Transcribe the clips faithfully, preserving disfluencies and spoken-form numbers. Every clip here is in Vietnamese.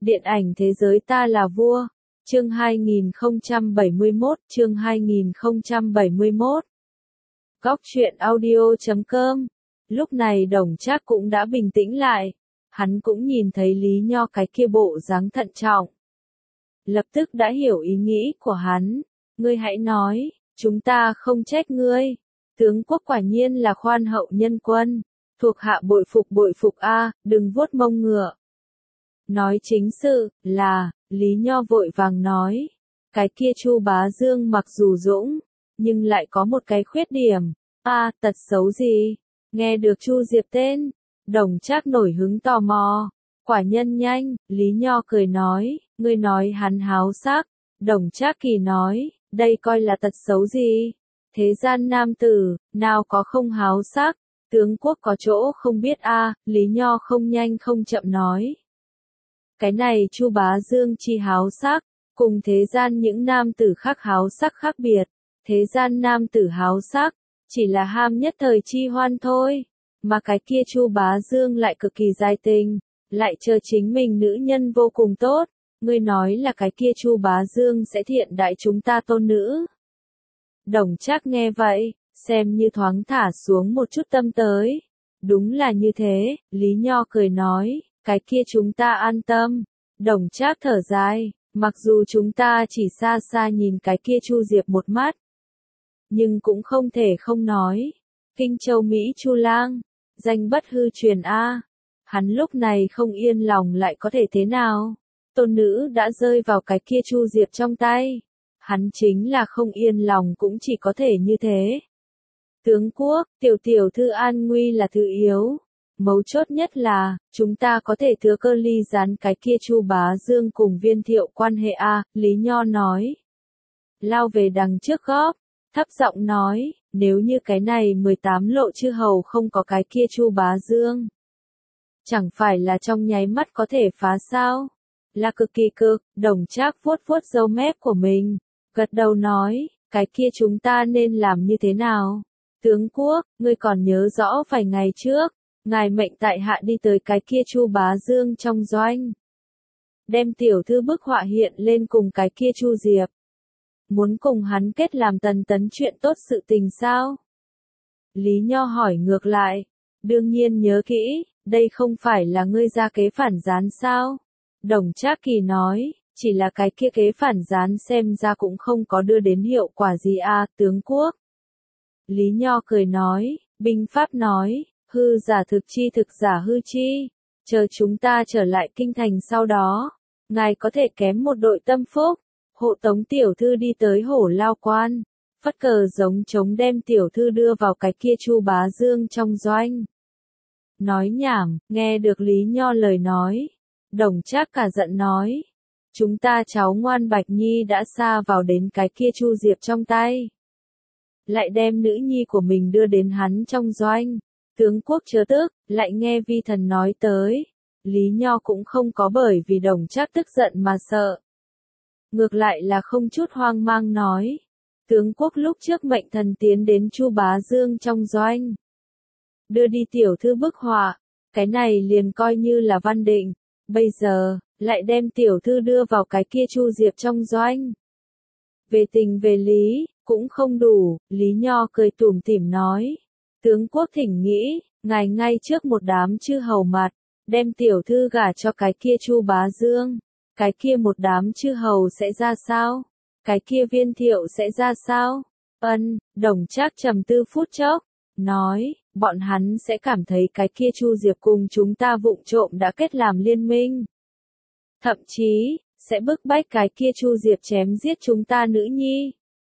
Điện ảnh thế giới ta là vua. Chương hai nghìn không trăm bảy mươi mốt, chương hai nghìn không trăm bảy mươi mốt. Góc truyện audio chấm com. Lúc này Đồng Trác cũng đã bình tĩnh lại. Hắn cũng nhìn thấy Lý Nho cái kia bộ dáng thận trọng. Lập tức đã hiểu ý nghĩ của hắn. Ngươi hãy nói, chúng ta không trách ngươi. Tướng quốc quả nhiên là khoan hậu nhân quân. Thuộc hạ bội phục bội phục a, đừng vuốt mông ngựa. Nói chính sự, là, Lý Nho vội vàng nói. Cái kia Chu Bá Dương mặc dù dũng, nhưng lại có một cái khuyết điểm. A, tật xấu gì? Nghe được Chu Diệp tên, Đồng Trác nổi hứng tò mò. Quả nhân nhanh, Lý Nho cười nói, ngươi nói hắn háo sắc. Đồng Trác kỳ nói, đây coi là tật xấu gì? Thế gian nam tử, nào có không háo sắc? Tướng quốc có chỗ không biết a, Lý Nho không nhanh không chậm nói. Cái này Chu Bá Dương chi háo sắc, cùng thế gian những nam tử khác háo sắc khác biệt. Thế gian nam tử háo sắc, chỉ là ham nhất thời chi hoan thôi. Mà cái kia Chu Bá Dương lại cực kỳ giai tình, lại chờ chính mình nữ nhân vô cùng tốt. Ngươi nói là cái kia Chu Bá Dương sẽ thiện đại chúng ta tôn nữ. Đồng Trác nghe vậy, xem như thoáng thả xuống một chút tâm tới. Đúng là như thế, Lý Nho cười nói, cái kia chúng ta an tâm. Đồng Trác thở dài, mặc dù chúng ta chỉ xa xa nhìn cái kia Chu Diệp một mắt, nhưng cũng không thể không nói. Kinh Châu Mỹ Chu Lang, danh bất hư truyền a. Hắn lúc này không yên lòng lại có thể thế nào? Tôn nữ đã rơi vào cái kia Chu Diệp trong tay. Hắn chính là không yên lòng cũng chỉ có thể như thế. Tướng quốc, tiểu tiểu thư an nguy là thứ yếu. Mấu chốt nhất là, chúng ta có thể thừa cơ ly gián cái kia Chu Bá Dương cùng Viên Thiệu quan hệ a, Lý Nho nói. Lao về đằng trước góp, thấp giọng nói, nếu như cái này mười tám lộ chư hầu không có cái kia Chu Bá Dương, chẳng phải là trong nháy mắt có thể phá sao? Là cực kỳ cực. Đồng Trác vuốt vuốt râu mép của mình, gật đầu nói, cái kia chúng ta nên làm như thế nào? Tướng quốc, ngươi còn nhớ rõ vài ngày trước, ngài mệnh tại hạ đi tới cái kia Chu Bá Dương trong doanh, đem tiểu thư bức họa hiện lên cùng cái kia Chu Diệp, muốn cùng hắn kết làm tần tấn chuyện tốt sự tình sao? Lý Nho hỏi ngược lại, đương nhiên nhớ kỹ, đây không phải là ngươi ra kế phản gián sao? Đồng Trác kỳ nói, chỉ là cái kia kế phản gián xem ra cũng không có đưa đến hiệu quả gì a, tướng quốc. Lý Nho cười nói, binh pháp nói, hư giả thực chi thực giả hư chi, chờ chúng ta trở lại kinh thành sau đó, ngài có thể kém một đội tâm phúc, hộ tống tiểu thư đi tới Hổ Lao Quan, phất cờ giống trống đem tiểu thư đưa vào cái kia Chu Bá Dương trong doanh. Nói nhảm, nghe được Lý Nho lời nói, Đồng Trác cả giận nói, chúng ta cháu ngoan Bạch Nhi đã xa vào đến cái kia Chu Diệp trong tay, lại đem nữ nhi của mình đưa đến hắn trong doanh. Tướng quốc chớ tức, lại nghe vi thần nói tới. Lý Nho cũng không có bởi vì Đồng Trác tức giận mà sợ. Ngược lại là không chút hoang mang nói. Tướng quốc lúc trước mệnh thần tiến đến Chu Bá Dương trong doanh, đưa đi tiểu thư bức họa, cái này liền coi như là văn định. Bây giờ, lại đem tiểu thư đưa vào cái kia Chu Diệp trong doanh. Về tình về lý, cũng không đủ, Lý Nho cười tủm tỉm nói. Tướng quốc thỉnh nghĩ, ngài ngay trước một đám chư hầu mặt, đem tiểu thư gả cho cái kia Chu Bá Dương. Cái kia một đám chư hầu sẽ ra sao? Cái kia Viên Thiệu sẽ ra sao? Ân, Đồng Trác trầm tư phút chốc, nói, bọn hắn sẽ cảm thấy cái kia Chu Diệp cùng chúng ta vụng trộm đã kết làm liên minh. Thậm chí, sẽ bức bách cái kia Chu Diệp chém giết chúng ta nữ nhi.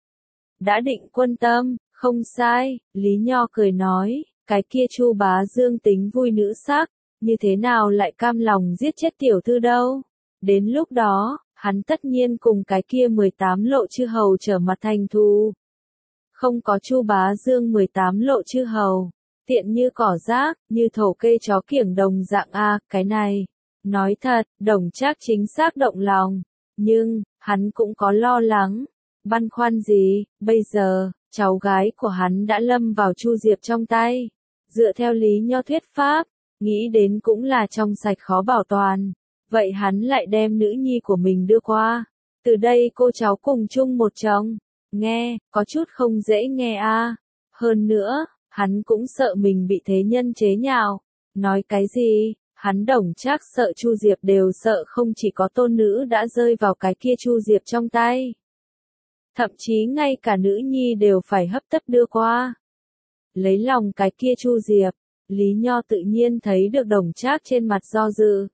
Đã định quân tâm, không sai, Lý Nho cười nói, cái kia Chu Bá Dương tính vui nữ sắc, như thế nào lại cam lòng giết chết tiểu thư đâu? Đến lúc đó, hắn tất nhiên cùng cái kia mười tám lộ chư hầu trở mặt thành thù. Không có Chu Bá Dương mười tám lộ chư hầu, tiện như cỏ rác, như thổ kê chó kiểng đồng dạng a, cái này. Nói thật, Đồng Trác chính xác động lòng, nhưng, hắn cũng có lo lắng, băn khoăn gì, bây giờ, cháu gái của hắn đã lâm vào Chu Diệp trong tay. Dựa theo Lý Nho thuyết pháp, nghĩ đến cũng là trong sạch khó bảo toàn. vậy hắn lại đem nữ nhi của mình đưa qua. Từ đây cô cháu cùng chung một chồng. Nghe, có chút không dễ nghe a. À. Hơn nữa, hắn cũng sợ mình bị thế nhân chế nhạo. Nói cái gì, hắn Đồng Trác sợ Chu Diệp đều sợ không chỉ có tôn nữ đã rơi vào cái kia Chu Diệp trong tay. Thậm chí ngay cả nữ nhi đều phải hấp tấp đưa qua. Lấy lòng cái kia Chu Diệp, Lý Nho tự nhiên thấy được Đồng Trác trên mặt do dự.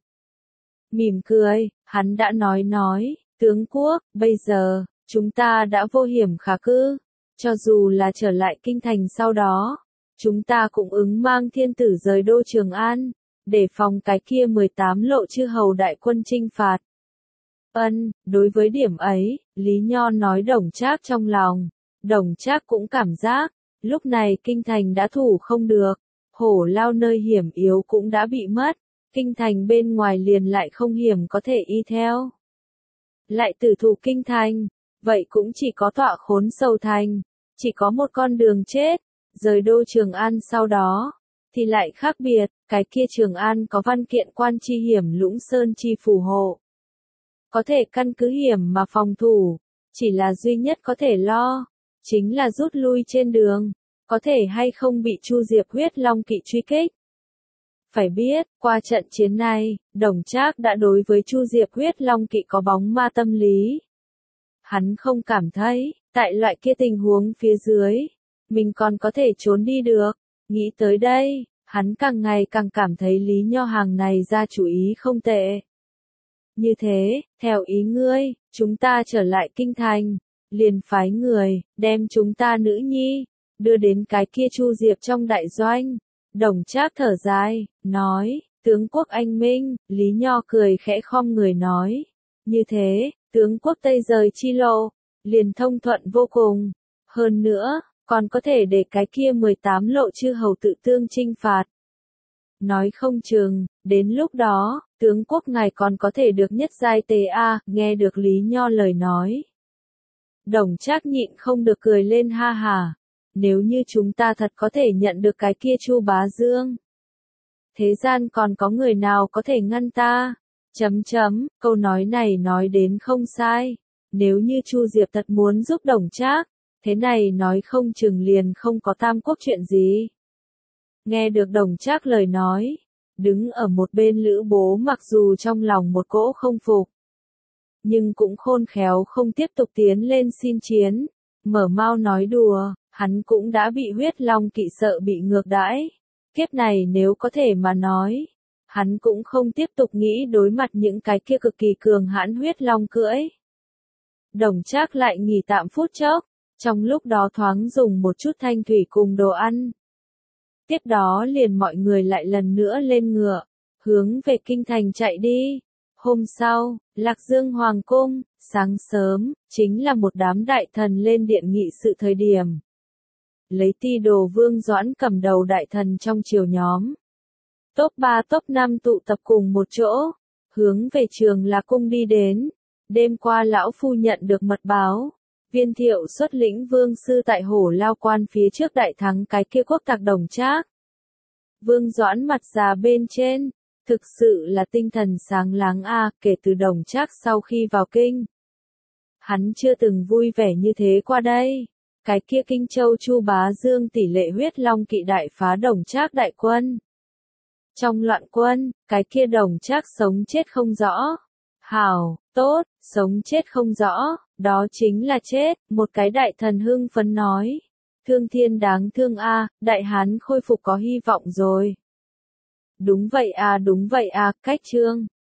Mỉm cười, hắn đã nói nói, tướng quốc, bây giờ, chúng ta đã vô hiểm khả cư, cho dù là trở lại kinh thành sau đó, chúng ta cũng ứng mang thiên tử rời đô Trường An, để phòng cái kia mười tám lộ chư hầu đại quân chinh phạt. Ân, đối với điểm ấy, Lý Nho nói Đồng Trác trong lòng, Đồng Trác cũng cảm giác, lúc này kinh thành đã thủ không được, hổ lao nơi hiểm yếu cũng đã bị mất, kinh thành bên ngoài liền lại không hiểm có thể y theo. Lại tử thủ kinh thành, vậy cũng chỉ có tọa khốn sầu thành, chỉ có một con đường chết, rời đô Trường An sau đó, thì lại khác biệt, cái kia Trường An có văn kiện quan chi hiểm Lũng Sơn chi phù hộ. Có thể căn cứ hiểm mà phòng thủ, chỉ là duy nhất có thể lo, chính là rút lui trên đường, có thể hay không bị Chu Diệp huyết long kỵ truy kích. Phải biết, qua trận chiến này, Đồng Trác đã đối với Chu Diệp huyết long kỵ có bóng ma tâm lý. Hắn không cảm thấy, tại loại kia tình huống phía dưới, mình còn có thể trốn đi được. Nghĩ tới đây, hắn càng ngày càng cảm thấy Lý Nho hàng này ra chủ ý không tệ. Như thế, theo ý ngươi, chúng ta trở lại kinh thành, liền phái người, đem chúng ta nữ nhi, đưa đến cái kia Chu Diệp trong đại doanh. Đồng Trác thở dài, nói, tướng quốc anh minh, Lý Nho cười khẽ khom người nói. Như thế, tướng quốc Tây rời chi lộ, liền thông thuận vô cùng. Hơn nữa, còn có thể để cái kia mười tám lộ chư hầu tự tương chinh phạt. Nói không chừng, đến lúc đó, tướng quốc ngài còn có thể được nhất giai tề a, nghe được Lý Nho lời nói. Đồng Trác nhịn không được cười lên ha hà. Nếu như chúng ta thật có thể nhận được cái kia Chu Bá Dương, thế gian còn có người nào có thể ngăn ta? Chấm chấm, câu nói này nói đến không sai. Nếu như Chu Diệp thật muốn giúp Đồng Trác, thế này nói không chừng liền không có tam quốc chuyện gì. Nghe được Đồng Trác lời nói, đứng ở một bên Lữ Bố mặc dù trong lòng một cỗ không phục, nhưng cũng khôn khéo không tiếp tục tiến lên xin chiến, mở mao nói đùa, hắn cũng đã bị huyết long kỵ sợ bị ngược đãi. Kiếp này nếu có thể mà nói, hắn cũng không tiếp tục nghĩ đối mặt những cái kia cực kỳ cường hãn huyết long cưỡi. Đồng Trác lại nghỉ tạm phút chốc, trong lúc đó thoáng dùng một chút thanh thủy cùng đồ ăn. Tiếp đó liền mọi người lại lần nữa lên ngựa, hướng về kinh thành chạy đi. Hôm sau, Lạc Dương Hoàng cung, sáng sớm, chính là một đám đại thần lên điện nghị sự thời điểm. Lấy Ti Đồ Vương Doãn cầm đầu đại thần trong triều nhóm. Top ba top năm tụ tập cùng một chỗ, hướng về Trường Lạc cung đi đến. Đêm qua lão phu nhận được mật báo, Viên Thiệu xuất lĩnh vương sư tại Hổ Lao Quan phía trước đại thắng cái kia quốc tặc Đồng Trác. Vương Doãn mặt già bên trên, thực sự là tinh thần sáng láng a, à, kể từ Đồng Trác sau khi vào kinh. Hắn chưa từng vui vẻ như thế qua đây. Cái kia Kinh Châu Chu Bá Dương tỷ lệ huyết long kỵ đại phá Đồng Trác đại quân. Trong loạn quân, cái kia Đồng Trác sống chết không rõ. Hảo, tốt, sống chết không rõ, đó chính là chết, một cái đại thần hưng phấn nói. Thương thiên đáng thương a, đại hán khôi phục có hy vọng rồi. Đúng vậy à đúng vậy à, cách trương,